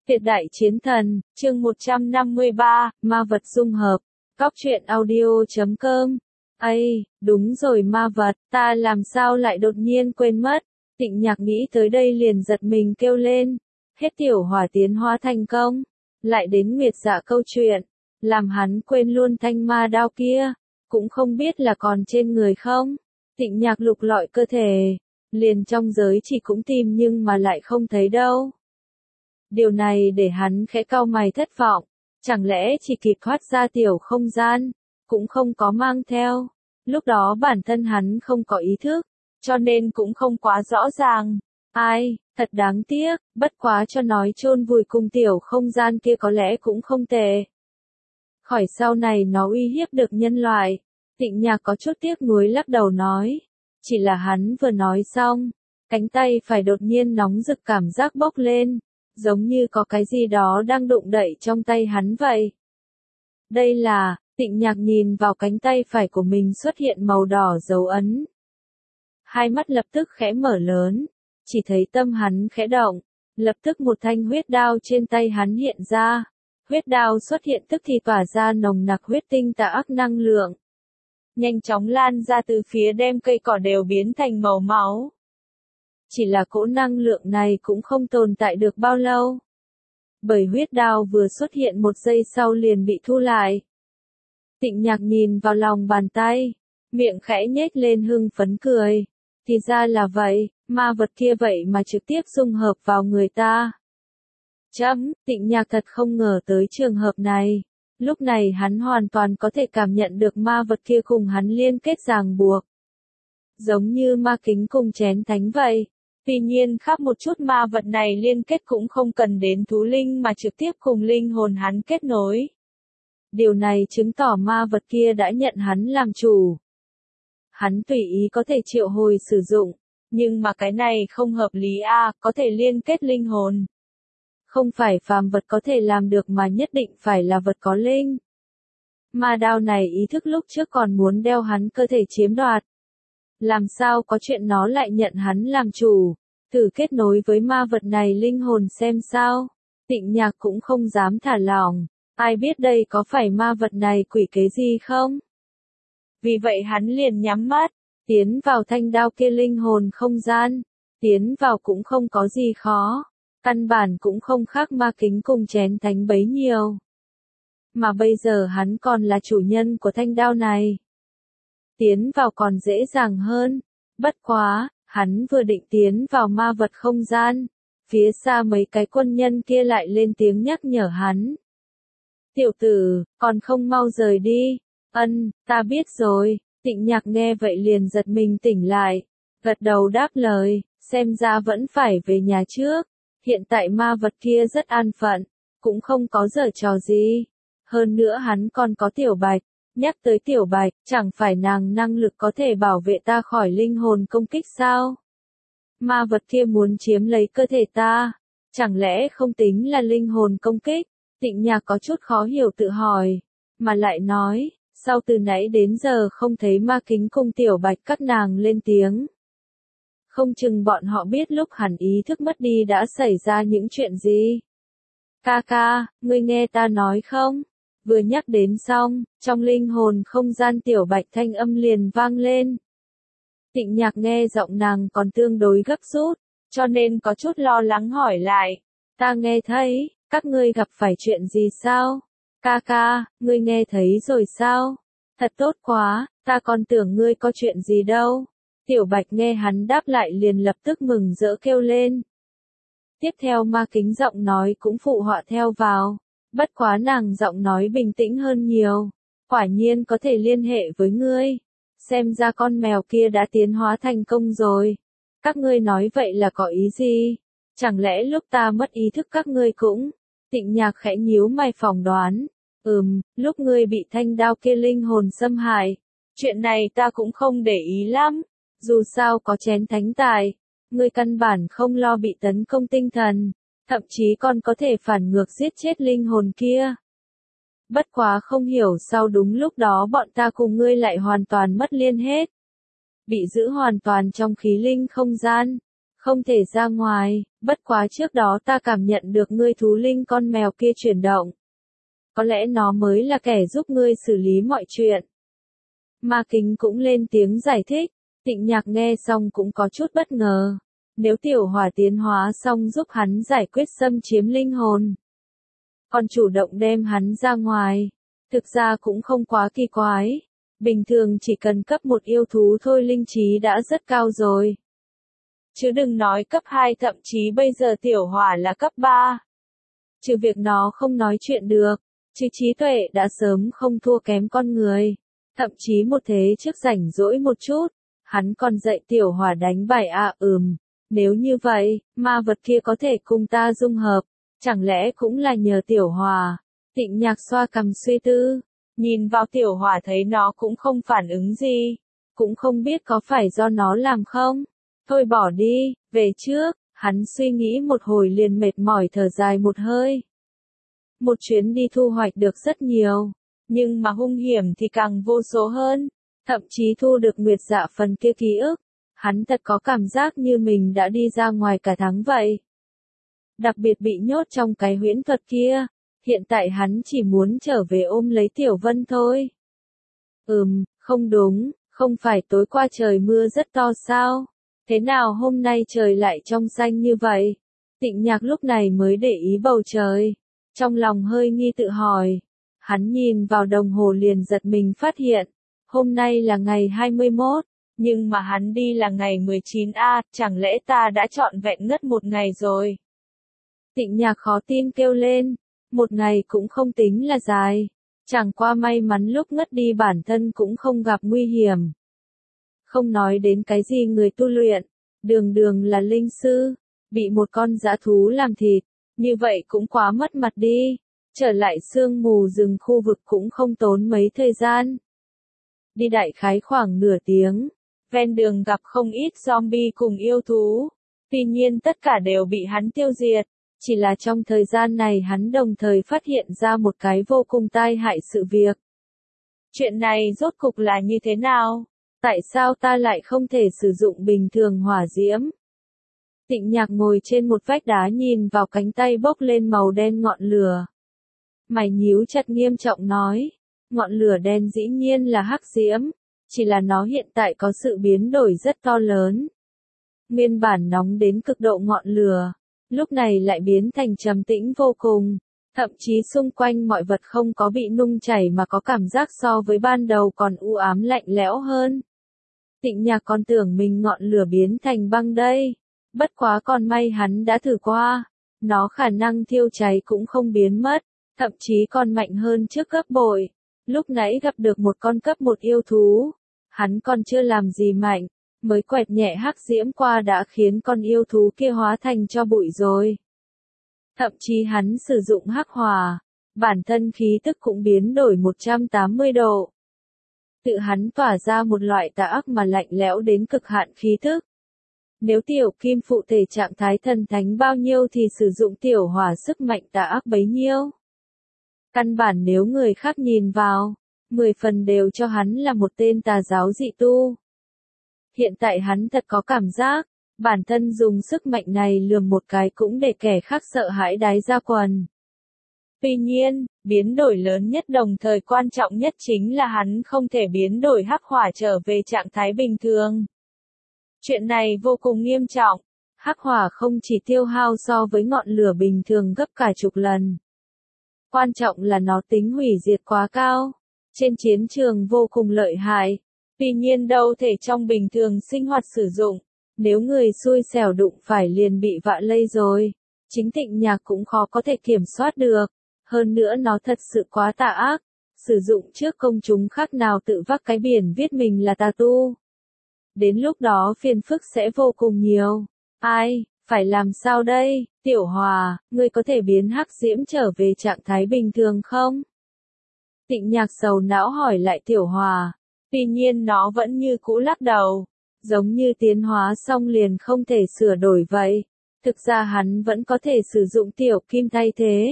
Tuyệt đại chiến thần, chương 153, ma vật dung hợp. Cóc truyện audio.com. Ây, đúng rồi ma vật, ta làm sao lại đột nhiên quên mất. Tịnh Nhạc nghĩ tới đây liền giật mình kêu lên. Hết tiểu hỏa tiến hóa thành công. Lại đến Nguyệt Dạ câu chuyện. Làm hắn quên luôn thanh ma đao kia. Cũng không biết là còn trên người không. Tịnh Nhạc lục lọi cơ thể. Liền trong giới chỉ cũng tìm nhưng mà lại không thấy đâu. Điều này để hắn khẽ cau mày thất vọng, chẳng lẽ chỉ kịp thoát ra tiểu không gian, cũng không có mang theo. Lúc đó bản thân hắn không có ý thức, cho nên cũng không quá rõ ràng. Ai, thật đáng tiếc, bất quá cho nói chôn vùi cùng tiểu không gian kia có lẽ cũng không tệ. Khỏi sau này nó uy hiếp được nhân loại. Tịnh Nhạc có chút tiếc nuối lắc đầu nói. Chỉ là hắn vừa nói xong, cánh tay phải đột nhiên nóng rực cảm giác bốc lên. Giống như có cái gì đó đang đụng đậy trong tay hắn vậy. Đây là, Tịnh Nhạc nhìn vào cánh tay phải của mình xuất hiện màu đỏ dấu ấn. Hai mắt lập tức khẽ mở lớn, chỉ thấy tâm hắn khẽ động, lập tức một thanh huyết đao trên tay hắn hiện ra. Huyết đao xuất hiện tức thì tỏa ra nồng nặc huyết tinh tà ác năng lượng. Nhanh chóng lan ra từ phía đem cây cỏ đều biến thành màu máu. Chỉ là cỗ năng lượng này cũng không tồn tại được bao lâu. Bởi huyết đao vừa xuất hiện một giây sau liền bị thu lại. Tịnh Nhạc nhìn vào lòng bàn tay, miệng khẽ nhếch lên hưng phấn cười. Thì ra là vậy, ma vật kia vậy mà trực tiếp dung hợp vào người ta. Tịnh Nhạc thật không ngờ tới trường hợp này. Lúc này hắn hoàn toàn có thể cảm nhận được ma vật kia cùng hắn liên kết ràng buộc. Giống như ma kính cùng chén thánh vậy. Tuy nhiên khác một chút ma vật này liên kết cũng không cần đến thú linh mà trực tiếp cùng linh hồn hắn kết nối. Điều này chứng tỏ ma vật kia đã nhận hắn làm chủ. Hắn tùy ý có thể triệu hồi sử dụng, nhưng mà cái này không hợp lý có thể liên kết linh hồn. Không phải phàm vật có thể làm được mà nhất định phải là vật có linh. Ma đao này ý thức lúc trước còn muốn đeo hắn cơ thể chiếm đoạt. Làm sao có chuyện nó lại nhận hắn làm chủ, thử kết nối với ma vật này linh hồn xem sao. Tịnh Nhạc cũng không dám thả lỏng, ai biết đây có phải ma vật này quỷ kế gì không? Vì vậy hắn liền nhắm mắt, tiến vào thanh đao kia linh hồn không gian, tiến vào cũng không có gì khó, căn bản cũng không khác ma kính cùng chén thánh bấy nhiêu. Mà bây giờ hắn còn là chủ nhân của thanh đao này. Tiến vào còn dễ dàng hơn. Bất quá, hắn vừa định tiến vào ma vật không gian. Phía xa mấy cái quân nhân kia lại lên tiếng nhắc nhở hắn. Tiểu tử, còn không mau rời đi. Ta biết rồi. Tịnh Nhạc nghe vậy liền giật mình tỉnh lại. Gật đầu đáp lời, xem ra vẫn phải về nhà trước. Hiện tại ma vật kia rất an phận, cũng không có giở trò gì. Hơn nữa hắn còn có Tiểu Bạch. Nhắc tới Tiểu Bạch, chẳng phải nàng năng lực có thể bảo vệ ta khỏi linh hồn công kích sao? Ma vật kia muốn chiếm lấy cơ thể ta, chẳng lẽ không tính là linh hồn công kích? Tịnh Nhạc có chút khó hiểu tự hỏi, mà lại nói, sao từ nãy đến giờ không thấy ma kính cùng Tiểu Bạch các nàng lên tiếng? Không chừng bọn họ biết lúc hẳn ý thức mất đi đã xảy ra những chuyện gì? Ca ca, ngươi nghe ta nói không? Vừa nhắc đến xong, trong linh hồn không gian Tiểu Bạch thanh âm liền vang lên. Tịnh Nhạc nghe giọng nàng còn tương đối gấp rút, cho nên có chút lo lắng hỏi lại. Ta nghe thấy, các ngươi gặp phải chuyện gì sao? Ca ca, ngươi nghe thấy rồi sao? Thật tốt quá, ta còn tưởng ngươi có chuyện gì đâu. Tiểu Bạch nghe hắn đáp lại liền lập tức mừng rỡ kêu lên. Tiếp theo ma kính giọng nói cũng phụ họa theo vào. Bất quá nàng giọng nói bình tĩnh hơn nhiều. Quả nhiên có thể liên hệ với ngươi. Xem ra con mèo kia đã tiến hóa thành công rồi. Các ngươi nói vậy là có ý gì? Chẳng lẽ lúc ta mất ý thức các ngươi cũng? Tịnh Nhạc khẽ nhíu mày phỏng đoán. Lúc ngươi bị thanh đao kia linh hồn xâm hại. Chuyện này ta cũng không để ý lắm. Dù sao có chén thánh tài. Ngươi căn bản không lo bị tấn công tinh thần. Thậm chí còn có thể phản ngược giết chết linh hồn kia. Bất quá không hiểu sao đúng lúc đó bọn ta cùng ngươi lại hoàn toàn mất liên hết. Bị giữ hoàn toàn trong khí linh không gian. không thể ra ngoài, bất quá trước đó ta cảm nhận được ngươi thú linh con mèo kia chuyển động. Có lẽ nó mới là kẻ giúp ngươi xử lý mọi chuyện. Ma Kính cũng lên tiếng giải thích, Tịnh Nhạc nghe xong cũng có chút bất ngờ. Nếu tiểu hỏa tiến hóa xong giúp hắn giải quyết xâm chiếm linh hồn, còn chủ động đem hắn ra ngoài, thực ra cũng không quá kỳ quái. Bình thường chỉ cần cấp một yêu thú thôi linh trí đã rất cao rồi. Chứ đừng nói cấp 2, thậm chí bây giờ tiểu hỏa là cấp 3. Trừ việc nó không nói chuyện được, chứ trí tuệ đã sớm không thua kém con người. Thậm chí một thế trước rảnh rỗi một chút, hắn còn dạy tiểu hỏa đánh bài nếu như vậy, ma vật kia có thể cùng ta dung hợp, chẳng lẽ cũng là nhờ tiểu hỏa? Tịnh Nhạc xoa cằm suy tư, nhìn vào tiểu hỏa thấy nó cũng không phản ứng gì, cũng không biết có phải do nó làm không? Thôi bỏ đi, về trước, hắn suy nghĩ một hồi liền mệt mỏi thở dài một hơi. Một chuyến đi thu hoạch được rất nhiều, nhưng mà hung hiểm thì càng vô số hơn, thậm chí thu được Nguyệt Dạ phần kia ký ức. Hắn thật có cảm giác như mình đã đi ra ngoài cả tháng vậy. Đặc biệt bị nhốt trong cái huyễn thuật kia, hiện tại hắn chỉ muốn trở về ôm lấy Tiểu Vân thôi. Không đúng, không phải tối qua trời mưa rất to sao? Thế nào hôm nay trời lại trong xanh như vậy? Tịnh Nhạc lúc này mới để ý bầu trời, trong lòng hơi nghi tự hỏi. Hắn nhìn vào đồng hồ liền giật mình phát hiện, hôm nay là ngày 21. Nhưng mà hắn đi là ngày 19 chẳng lẽ ta đã trọn vẹn ngất một ngày rồi? Tịnh Nhạc khó tin kêu lên, một ngày cũng không tính là dài, chẳng qua may mắn lúc ngất đi bản thân cũng không gặp nguy hiểm. Không nói đến cái gì người tu luyện, đường đường là linh sư, bị một con dã thú làm thịt, như vậy cũng quá mất mặt đi, trở lại sương mù rừng khu vực cũng không tốn mấy thời gian. Đi đại khái khoảng nửa tiếng. Ven đường gặp không ít zombie cùng yêu thú, tuy nhiên tất cả đều bị hắn tiêu diệt, chỉ là trong thời gian này hắn đồng thời phát hiện ra một cái vô cùng tai hại sự việc. Chuyện này rốt cục là như thế nào? Tại sao ta lại không thể sử dụng bình thường hỏa diễm? Tịnh Nhạc ngồi trên một vách đá nhìn vào cánh tay bốc lên màu đen ngọn lửa. Mày nhíu chặt nghiêm trọng nói, ngọn lửa đen dĩ nhiên là hắc diễm. Chỉ là nó hiện tại có sự biến đổi rất to lớn. Nguyên bản nóng đến cực độ ngọn lửa, lúc này lại biến thành trầm tĩnh vô cùng, thậm chí xung quanh mọi vật không có bị nung chảy mà có cảm giác so với ban đầu còn u ám lạnh lẽo hơn. Tịnh Nhạc còn tưởng mình ngọn lửa biến thành băng đây, bất quá còn may hắn đã thử qua, nó khả năng thiêu cháy cũng không biến mất, thậm chí còn mạnh hơn trước gấp bội. Lúc nãy gặp được một con cấp 1 yêu thú, hắn còn chưa làm gì mạnh, mới quẹt nhẹ hắc diễm qua đã khiến con yêu thú kia hóa thành tro bụi rồi. Thậm chí hắn sử dụng hắc hỏa, bản thân khí tức cũng biến đổi 180 độ. Tự hắn tỏa ra một loại tà ác mà lạnh lẽo đến cực hạn khí tức. Nếu tiểu kim phụ thể trạng thái thần thánh bao nhiêu thì sử dụng tiểu hỏa sức mạnh tà ác bấy nhiêu. Căn bản nếu người khác nhìn vào, 10 phần đều cho hắn là một tên tà giáo dị tu. Hiện tại hắn thật có cảm giác, bản thân dùng sức mạnh này lườm một cái cũng để kẻ khác sợ hãi đái ra quần. Tuy nhiên, biến đổi lớn nhất đồng thời quan trọng nhất chính là hắn không thể biến đổi hắc hỏa trở về trạng thái bình thường. Chuyện này vô cùng nghiêm trọng, hắc hỏa không chỉ tiêu hao so với ngọn lửa bình thường gấp cả chục lần. Quan trọng là nó tính hủy diệt quá cao, trên chiến trường vô cùng lợi hại, tuy nhiên đâu thể trong bình thường sinh hoạt sử dụng, nếu người xui xẻo đụng phải liền bị vạ lây rồi, chính Tịnh Nhạc cũng khó có thể kiểm soát được, hơn nữa nó thật sự quá tà ác, sử dụng trước công chúng khác nào tự vác cái biển viết mình là tà tu. Đến lúc đó phiền phức sẽ vô cùng nhiều. Ai, phải làm sao đây, Tiểu Hòa, ngươi có thể biến hắc diễm trở về trạng thái bình thường không? Tịnh Nhạc sầu não hỏi lại Tiểu Hòa, tuy nhiên nó vẫn như cũ lắc đầu, giống như tiến hóa xong liền không thể sửa đổi vậy. Thực ra hắn vẫn có thể sử dụng Tiểu Kim thay thế.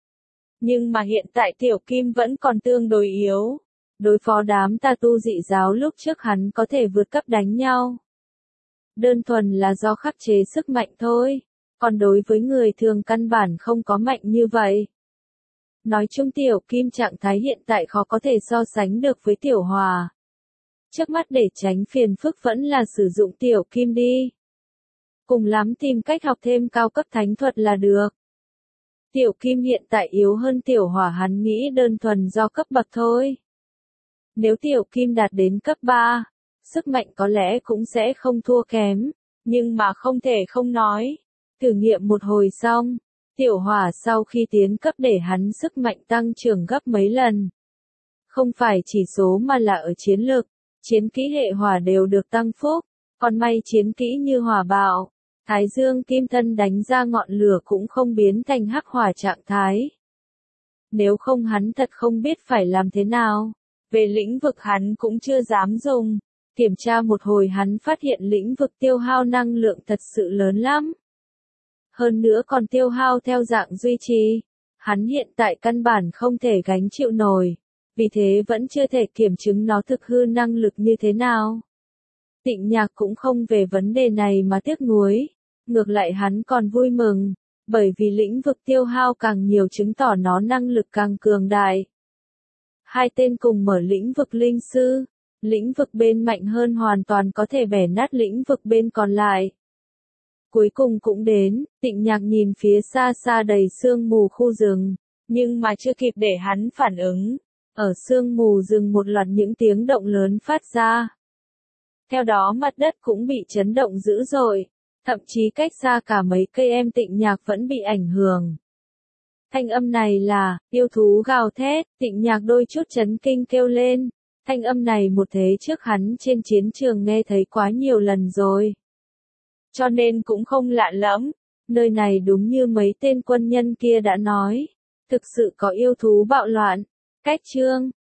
Nhưng mà hiện tại Tiểu Kim vẫn còn tương đối yếu. Đối phó đám tà tu dị giáo lúc trước hắn có thể vượt cấp đánh nhau. đơn thuần là do khắc chế sức mạnh thôi, còn đối với người thường căn bản không có mạnh như vậy. Nói chung Tiểu Kim trạng thái hiện tại khó có thể so sánh được với Tiểu Hòa. Trước mắt để tránh phiền phức vẫn là sử dụng Tiểu Kim đi. Cùng lắm tìm cách học thêm cao cấp thánh thuật là được. Tiểu Kim hiện tại yếu hơn Tiểu Hỏa hắn nghĩ đơn thuần do cấp bậc thôi. Nếu Tiểu Kim đạt đến cấp 3, sức mạnh có lẽ cũng sẽ không thua kém, nhưng mà không thể không nói. Thử nghiệm một hồi xong, Tiểu Hỏa sau khi tiến cấp để hắn sức mạnh tăng trưởng gấp mấy lần. Không phải chỉ số mà là ở chiến lực, chiến kỹ hệ hỏa đều được tăng phúc, còn may chiến kỹ như hỏa bạo, Thái Dương Kim Thân đánh ra ngọn lửa cũng không biến thành hắc hỏa trạng thái. Nếu không hắn thật không biết phải làm thế nào. Về lĩnh vực hắn cũng chưa dám dùng. Kiểm tra một hồi hắn phát hiện lĩnh vực tiêu hao năng lượng thật sự lớn lắm. Hơn nữa còn tiêu hao theo dạng duy trì. Hắn hiện tại căn bản không thể gánh chịu nổi. Vì thế vẫn chưa thể kiểm chứng nó thực hư năng lực như thế nào. Tịnh Nhạc cũng không về vấn đề này mà tiếc nuối. Ngược lại hắn còn vui mừng. Bởi vì lĩnh vực tiêu hao càng nhiều chứng tỏ nó năng lực càng cường đại. Hai tên cùng mở lĩnh vực linh sư. Lĩnh vực bên mạnh hơn hoàn toàn có thể bẻ nát lĩnh vực bên còn lại. Cuối cùng cũng đến, Tịnh Nhạc nhìn phía xa xa đầy sương mù khu rừng. Nhưng mà chưa kịp để hắn phản ứng. Ở sương mù rừng một loạt những tiếng động lớn phát ra. Theo đó mặt đất cũng bị chấn động dữ dội. Thậm chí cách xa cả mấy cây em Tịnh Nhạc vẫn bị ảnh hưởng. Thanh âm này là, yêu thú gào thét, Tịnh Nhạc đôi chút chấn kinh kêu lên. Thanh âm này một thế trước hắn trên chiến trường nghe thấy quá nhiều lần rồi. Cho nên cũng không lạ lẫm, nơi này đúng như mấy tên quân nhân kia đã nói. Thực sự có yêu thú bạo loạn. Cách chương